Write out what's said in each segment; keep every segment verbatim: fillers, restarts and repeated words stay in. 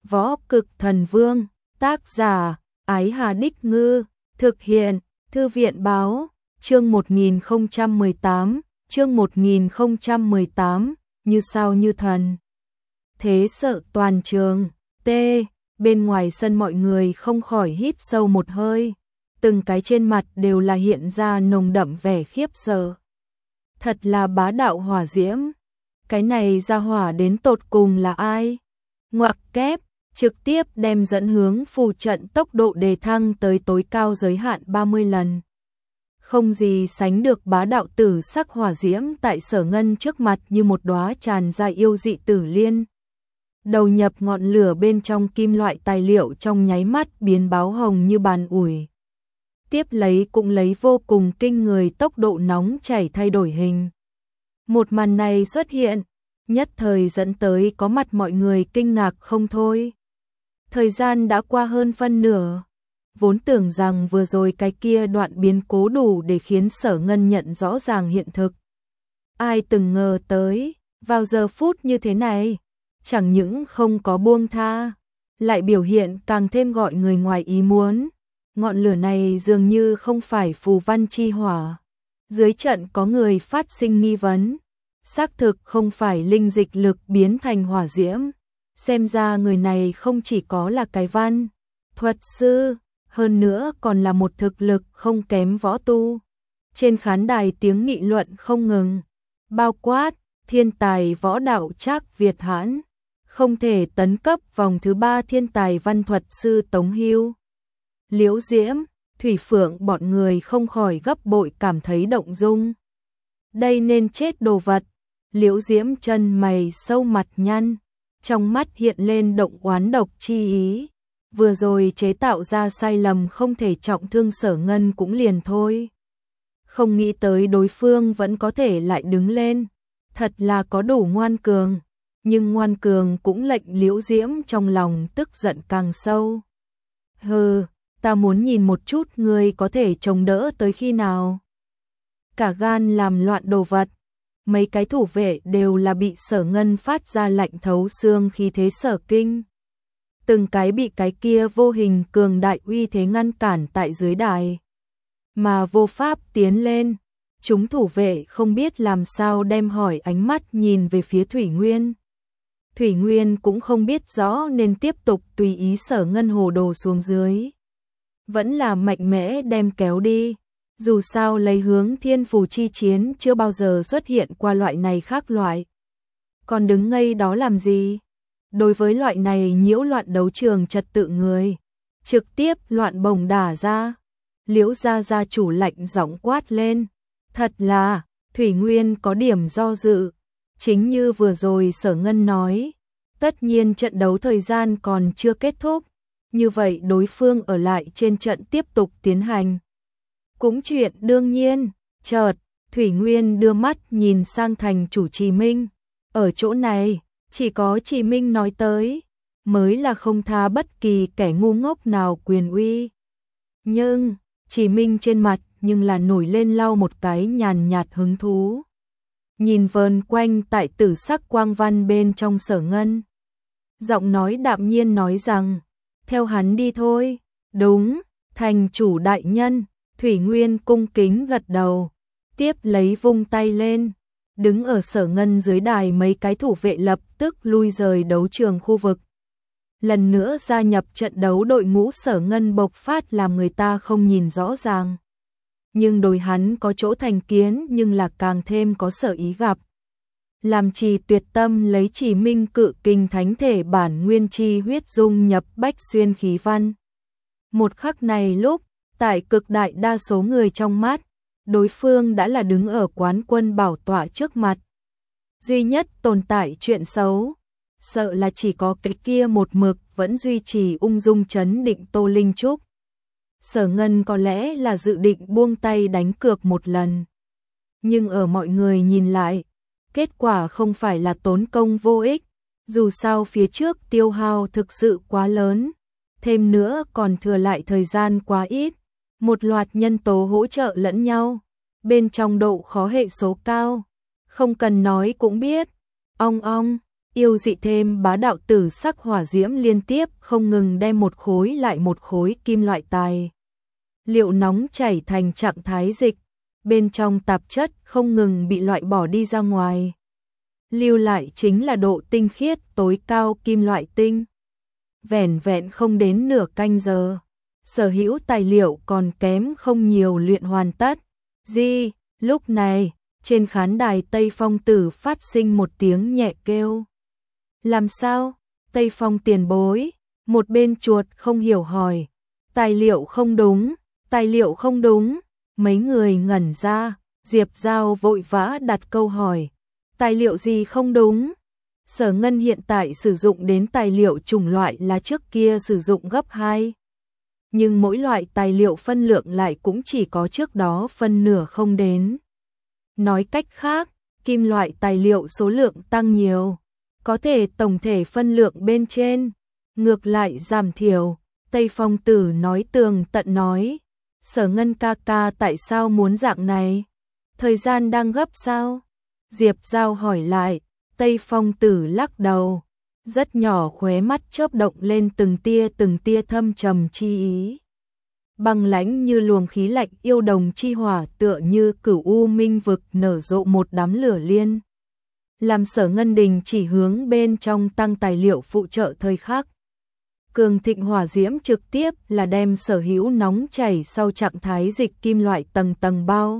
Võ Cực Thần Vương, tác giả, Ái Hà Đích Ngư, thực hiện, Thư viện Báo, chương một nghìn không trăm mười tám, chương một nghìn không trăm mười tám, như sao như thần. Thế sợ toàn trường, T, bên ngoài sân mọi người không khỏi hít sâu một hơi, từng cái trên mặt đều là hiện ra nồng đậm vẻ khiếp sợ. Thật là bá đạo hỏa diễm, cái này ra hỏa đến tột cùng là ai? Ngoặc kép, trực tiếp đem dẫn hướng phù trận tốc độ đề thăng tới tối cao giới hạn ba mươi lần. Không gì sánh được bá đạo tử sắc hỏa diễm tại Sở Ngân trước mặt như một đóa tràn ra yêu dị tử liên. Đầu nhập ngọn lửa bên trong kim loại tài liệu trong nháy mắt biến báo hồng như bàn ủi. Tiếp lấy cũng lấy vô cùng kinh người tốc độ nóng chảy thay đổi hình. Một màn này xuất hiện, nhất thời dẫn tới có mặt mọi người kinh ngạc không thôi. Thời gian đã qua hơn phân nửa, vốn tưởng rằng vừa rồi cái kia đoạn biến cố đủ để khiến Sở Ngân nhận rõ ràng hiện thực. Ai từng ngờ tới, vào giờ phút như thế này, chẳng những không có buông tha, lại biểu hiện càng thêm gọi người ngoài ý muốn. Ngọn lửa này dường như không phải phù văn chi hỏa. Dưới trận có người phát sinh nghi vấn, xác thực không phải linh dịch lực biến thành hỏa diễm. Xem ra người này không chỉ có là cái văn, thuật sư, hơn nữa còn là một thực lực không kém võ tu. Trên khán đài tiếng nghị luận không ngừng, bao quát, thiên tài võ đạo Trác Việt Hãn, không thể tấn cấp vòng thứ ba thiên tài văn thuật sư Tống Hưu. Liễu Diễm, Thủy Phượng bọn người không khỏi gấp bội cảm thấy động dung. Đây nên chết đồ vật. Liễu Diễm chân mày sâu mặt nhăn, trong mắt hiện lên động oán độc chi ý. Vừa rồi chế tạo ra sai lầm không thể trọng thương Sở Ngân cũng liền thôi. Không nghĩ tới đối phương vẫn có thể lại đứng lên. Thật là có đủ ngoan cường. Nhưng ngoan cường cũng lệnh Liễu Diễm trong lòng tức giận càng sâu. Hừ, ta muốn nhìn một chút ngươi có thể chống đỡ tới khi nào. Cả gan làm loạn đồ vật. Mấy cái thủ vệ đều là bị Sở Ngân phát ra lạnh thấu xương khí thế sở kinh. Từng cái bị cái kia vô hình cường đại uy thế ngăn cản tại dưới đài. Mà vô pháp tiến lên. Chúng thủ vệ không biết làm sao đem hỏi ánh mắt nhìn về phía Thủy Nguyên. Thủy Nguyên cũng không biết rõ nên tiếp tục tùy ý Sở Ngân hồ đồ xuống dưới. Vẫn là mạnh mẽ đem kéo đi. Dù sao lấy hướng thiên phù chi chiến chưa bao giờ xuất hiện qua loại này khác loại. Còn đứng ngây đó làm gì? Đối với loại này nhiễu loạn đấu trường trật tự người, trực tiếp loạn bổng đả ra. Liễu gia gia chủ lạnh giọng quát lên. Thật là, Thủy Nguyên có điểm do dự. Chính như vừa rồi Sở Ngân nói, tất nhiên trận đấu thời gian còn chưa kết thúc. Như vậy đối phương ở lại trên trận tiếp tục tiến hành. Cũng chuyện đương nhiên, chợt, Thủy Nguyên đưa mắt nhìn sang thành chủ Trì Minh. Ở chỗ này, chỉ có Trì Minh nói tới, mới là không tha bất kỳ kẻ ngu ngốc nào quyền uy. Nhưng, Trì Minh trên mặt nhưng là nổi lên lau một cái nhàn nhạt hứng thú. Nhìn vờn quanh tại tử sắc quang văn bên trong Sở Ngân. Giọng nói đạm nhiên nói rằng, theo hắn đi thôi. Đúng, thành chủ đại nhân. Thủy Nguyên cung kính gật đầu, tiếp lấy vung tay lên, đứng ở Sở Ngân dưới đài mấy cái thủ vệ lập tức lui rời đấu trường khu vực. Lần nữa gia nhập trận đấu đội ngũ Sở Ngân bộc phát làm người ta không nhìn rõ ràng. Nhưng đối hắn có chỗ thành kiến nhưng là càng thêm có sở ý gặp. Làm Trì Tuyệt Tâm lấy Trì Minh cự kinh thánh thể bản nguyên chi huyết dung nhập bách xuyên khí văn. Một khắc này lúc, tại cực đại đa số người trong mắt, đối phương đã là đứng ở quán quân bảo tọa trước mặt. Duy nhất tồn tại chuyện xấu, sợ là chỉ có cái kia một mực vẫn duy trì ung dung trấn định Tô Linh Trúc. Sở Ngân có lẽ là dự định buông tay đánh cược một lần. Nhưng ở mọi người nhìn lại, kết quả không phải là tốn công vô ích, dù sao phía trước tiêu hao thực sự quá lớn, thêm nữa còn thừa lại thời gian quá ít. Một loạt nhân tố hỗ trợ lẫn nhau, bên trong độ khó hệ số cao, không cần nói cũng biết. Ong ong, Yêu dị thêm bá đạo tử sắc hỏa diễm liên tiếp không ngừng đem một khối lại một khối kim loại tài liệu nóng chảy thành trạng thái dịch, bên trong tạp chất không ngừng bị loại bỏ đi ra ngoài. Lưu lại chính là độ tinh khiết tối cao kim loại tinh. Vẻn vẹn không đến nửa canh giờ, sở hữu tài liệu còn kém không nhiều luyện hoàn tất. Di, lúc này, trên khán đài Tây Phong Tử phát sinh một tiếng nhẹ kêu. Làm sao? Tây Phong tiền bối, một bên chuột không hiểu hỏi. Tài liệu không đúng, tài liệu không đúng. Mấy người ngẩn ra, Diệp Giao vội vã đặt câu hỏi. Tài liệu gì không đúng? Sở Ngân hiện tại sử dụng đến tài liệu chủng loại là trước kia sử dụng gấp hai. Nhưng mỗi loại tài liệu phân lượng lại cũng chỉ có trước đó phân nửa không đến. Nói cách khác, kim loại tài liệu số lượng tăng nhiều, có thể tổng thể phân lượng bên trên, ngược lại giảm thiểu. Tây Phong Tử nói tường tận nói, Sở Ngân ca ca tại sao muốn dạng này? Thời gian đang gấp sao? Diệp Giao hỏi lại, Tây Phong Tử lắc đầu, rất nhỏ khóe mắt chớp động lên từng tia từng tia thâm trầm chi ý. Băng lãnh như luồng khí lạnh yêu đồng chi hỏa, tựa như cửu u minh vực nở rộ một đám lửa liên. Làm Sở Ngân đình chỉ hướng bên trong tăng tài liệu phụ trợ thời khắc. Cường thịnh hỏa diễm trực tiếp là đem sở hữu nóng chảy sau trạng thái dịch kim loại tầng tầng bao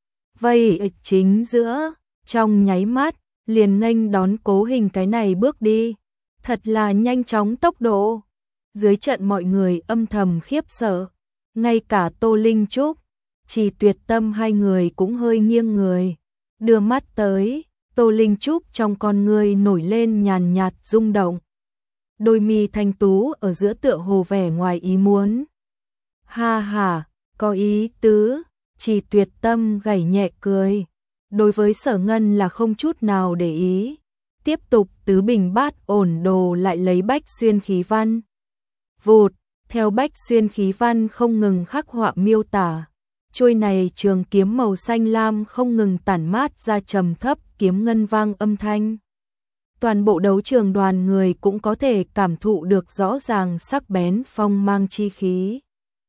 vây chính giữa, trong nháy mắt liền nghênh đón Cố Hình cái này bước đi, thật là nhanh chóng tốc độ. Dưới trận mọi người âm thầm khiếp sợ, ngay cả Tô Linh Trúc, Chỉ Tuyệt Tâm hai người cũng hơi nghiêng người, đưa mắt tới. Tô Linh Trúc trong con người nổi lên nhàn nhạt rung động, đôi mi thanh tú ở giữa tựa hồ vẻ ngoài ý muốn. Ha ha, có ý tứ. Chỉ Tuyệt Tâm gảy nhẹ cười, đối với Sở Ngân là không chút nào để ý. Tiếp tục tứ bình bát ổn đồ lại lấy bách xuyên khí văn. Vụt, theo bách xuyên khí văn không ngừng khắc họa miêu tả, trôi này trường kiếm màu xanh lam không ngừng tản mát ra trầm thấp kiếm ngân vang âm thanh. Toàn bộ đấu trường đoàn người cũng có thể cảm thụ được rõ ràng sắc bén phong mang chi khí.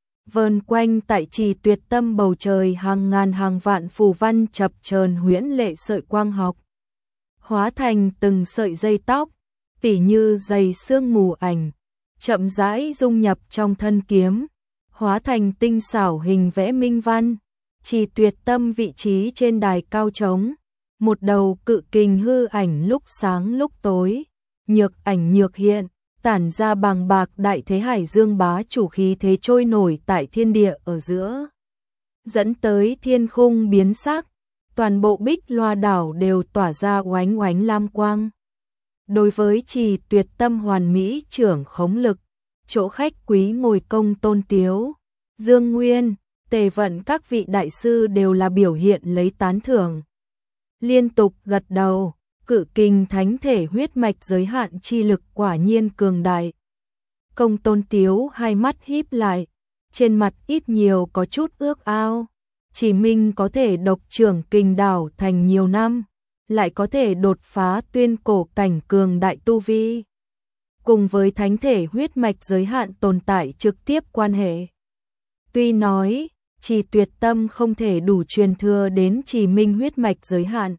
Vờn quanh tại Trì Tuyệt Tâm bầu trời hàng ngàn hàng vạn phù văn chập chờn huyễn lệ sợi quang học, hóa thành từng sợi dây tóc, tỉ như dày sương mù ảnh, chậm rãi dung nhập trong thân kiếm, hóa thành tinh xảo hình vẽ minh văn. Trì Tuyệt Tâm vị trí trên đài cao trống, một đầu cự kình hư ảnh lúc sáng lúc tối, nhược ảnh nhược hiện, tản ra bàng bạc đại thế hải dương bá chủ khí thế trôi nổi tại thiên địa ở giữa, dẫn tới thiên khung biến sắc, toàn bộ bích loa đảo đều tỏa ra oánh oánh lam quang. Đối với Trì Tuyệt Tâm hoàn mỹ trưởng khống lực, chỗ khách quý ngồi Công Tôn Tiếu, Dương Nguyên, Tề Vận các vị đại sư đều là biểu hiện lấy tán thưởng, liên tục gật đầu. Cự kình thánh thể huyết mạch giới hạn chi lực quả nhiên cường đại. Công Tôn Tiếu hai mắt híp lại, trên mặt ít nhiều có chút ước ao. Chỉ mình có thể độc trưởng kình đảo thành nhiều năm, lại có thể đột phá tuyên cổ cảnh cường đại tu vi. Cùng với thánh thể huyết mạch giới hạn tồn tại trực tiếp quan hệ. Tuy nói, Trì Tuyệt Tâm không thể đủ truyền thừa đến Trì Minh huyết mạch giới hạn.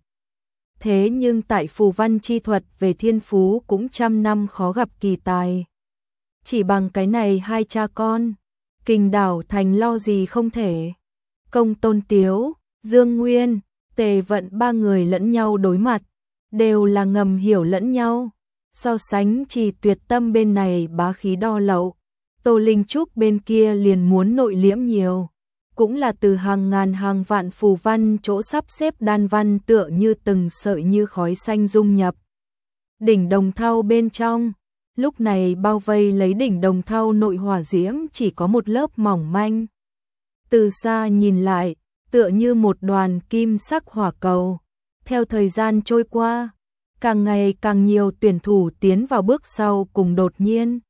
Thế nhưng tại phù văn chi thuật về thiên phú cũng trăm năm khó gặp kỳ tài. Chỉ bằng cái này hai cha con, kình đảo thành lo gì không thể. Công Tôn Tiếu, Dương Nguyên, Tề Vận ba người lẫn nhau đối mặt, đều là ngầm hiểu lẫn nhau. So sánh Trì Tuyệt Tâm bên này bá khí đo lậu, Tô Linh Trúc bên kia liền muốn nội liễm nhiều. Cũng là từ hàng ngàn hàng vạn phù văn chỗ sắp xếp đan văn tựa như từng sợi như khói xanh dung nhập. Đỉnh đồng thau bên trong, lúc này bao vây lấy đỉnh đồng thau nội hỏa diễm chỉ có một lớp mỏng manh. Từ xa nhìn lại, tựa như một đoàn kim sắc hỏa cầu. Theo thời gian trôi qua, càng ngày càng nhiều tuyển thủ tiến vào bước sau cùng đột nhiên.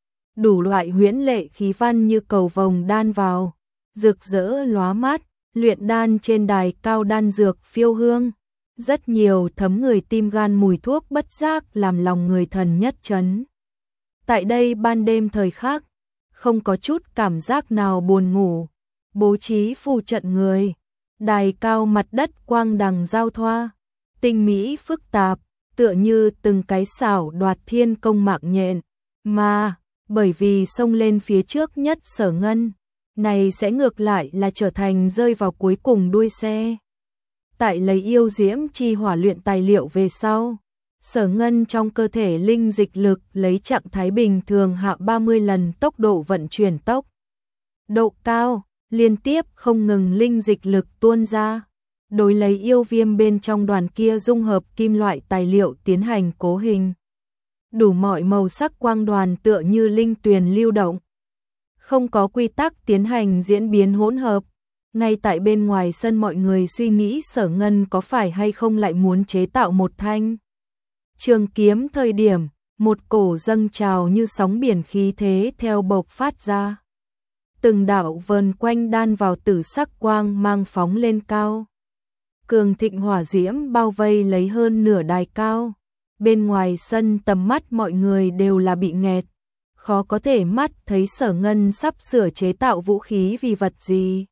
Đủ loại huyễn lệ khí văn như cầu vồng đan vào. Rực rỡ lóa mắt, luyện đan trên đài cao đan dược phiêu hương, Rất nhiều thấm người tim gan mùi thuốc bất giác làm lòng người thần nhất chấn. Tại đây ban đêm thời khắc, không có chút cảm giác nào buồn ngủ, bố trí phù trận người, đài cao mặt đất quang đằng giao thoa, tinh mỹ phức tạp, tựa như từng cái xảo đoạt thiên công mạng nhện, mà bởi vì xông lên phía trước nhất Sở Ngân, này sẽ ngược lại là trở thành rơi vào cuối cùng đuôi xe. Tại lấy yêu diễm chi hỏa luyện tài liệu về sau, Sở Ngân trong cơ thể linh dịch lực lấy trạng thái bình thường hạ ba mươi lần tốc độ vận chuyển tốc độ cao, liên tiếp không ngừng linh dịch lực tuôn ra, đối lấy yêu viêm bên trong đoàn kia dung hợp kim loại tài liệu tiến hành cố hình. Đủ mọi màu sắc quang đoàn tựa như linh tuyền lưu động, không có quy tắc tiến hành diễn biến hỗn hợp. Ngay tại bên ngoài sân mọi người suy nghĩ Sở Ngân có phải hay không lại muốn chế tạo một thanh trường kiếm thời điểm, một cổ dâng trào như sóng biển khí thế theo bộc phát ra. Từng đạo vờn quanh đan vào tử sắc quang mang phóng lên cao. Cường thịnh hỏa diễm bao vây lấy hơn nửa đài cao. Bên ngoài sân tầm mắt mọi người đều là bị nghẹt. Khó có thể mắt thấy Sở Ngân sắp sửa chế tạo vũ khí vì vật gì.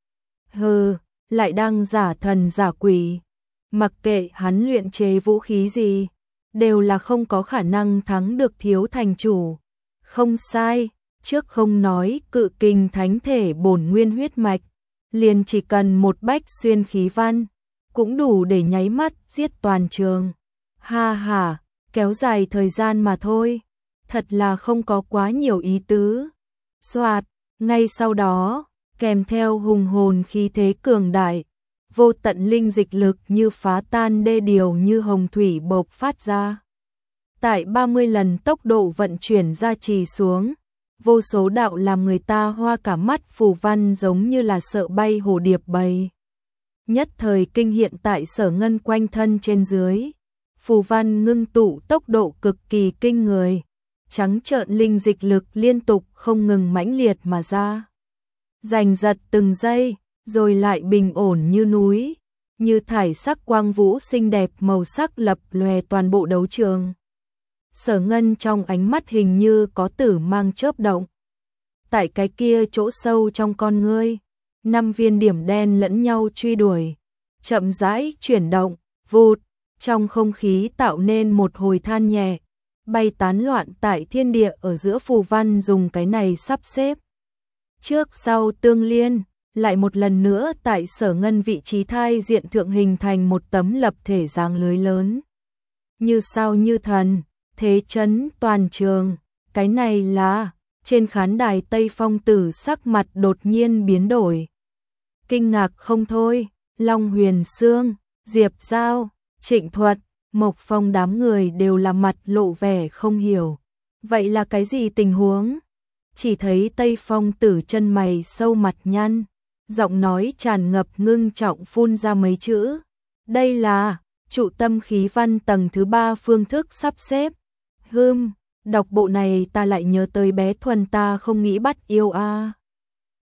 Hừ, lại đang giả thần giả quỷ. Mặc kệ hắn luyện chế vũ khí gì, đều là không có khả năng thắng được thiếu thành chủ. Không sai, trước không nói cự kình thánh thể bổn nguyên huyết mạch, liền chỉ cần một bách xuyên khí văn, cũng đủ để nháy mắt giết toàn trường. Ha ha, kéo dài thời gian mà thôi, thật là không có quá nhiều ý tứ. Soạt, ngay sau đó, kèm theo hùng hồn khí thế cường đại, vô tận linh dịch lực như phá tan đê điều như hồng thủy bộc phát ra. Tại ba mươi lần tốc độ vận chuyển ra trì xuống, vô số đạo làm người ta hoa cả mắt phù văn giống như là sợ bay hồ điệp bay. Nhất thời kinh hiện tại Sở Ngân quanh thân trên dưới, phù văn ngưng tụ tốc độ cực kỳ kinh người, trắng trợn linh dịch lực liên tục không ngừng mãnh liệt mà ra. Giành giật từng giây, rồi lại bình ổn như núi, như thải sắc quang vũ xinh đẹp màu sắc lập lòe toàn bộ đấu trường. Sở Ngân trong ánh mắt hình như có tử mang chớp động. Tại cái kia chỗ sâu trong con ngươi, năm viên điểm đen lẫn nhau truy đuổi, chậm rãi chuyển động, vụt, trong không khí tạo nên một hồi than nhẹ, bay tán loạn tại thiên địa ở giữa phù văn dùng cái này sắp xếp. Trước sau tương liên, lại một lần nữa tại Sở Ngân vị trí thai diện thượng hình thành một tấm lập thể dáng lưới lớn. Như sao như thần, thế chấn toàn trường, cái này là, trên khán đài Tây Phong Tử sắc mặt đột nhiên biến đổi. Kinh ngạc không thôi, Long Huyền Sương, Diệp Giao, Trịnh Thuật, Mộc Phong đám người đều là mặt lộ vẻ không hiểu. Vậy là cái gì tình huống? Chỉ thấy Tây Phong Tử chân mày sâu mặt nhăn, giọng nói tràn ngập ngưng trọng phun ra mấy chữ. Đây là trụ tâm khí văn tầng thứ ba phương thức sắp xếp. Hừm, đọc bộ này ta lại nhớ tới bé Thuần ta không nghĩ bắt yêu a. À.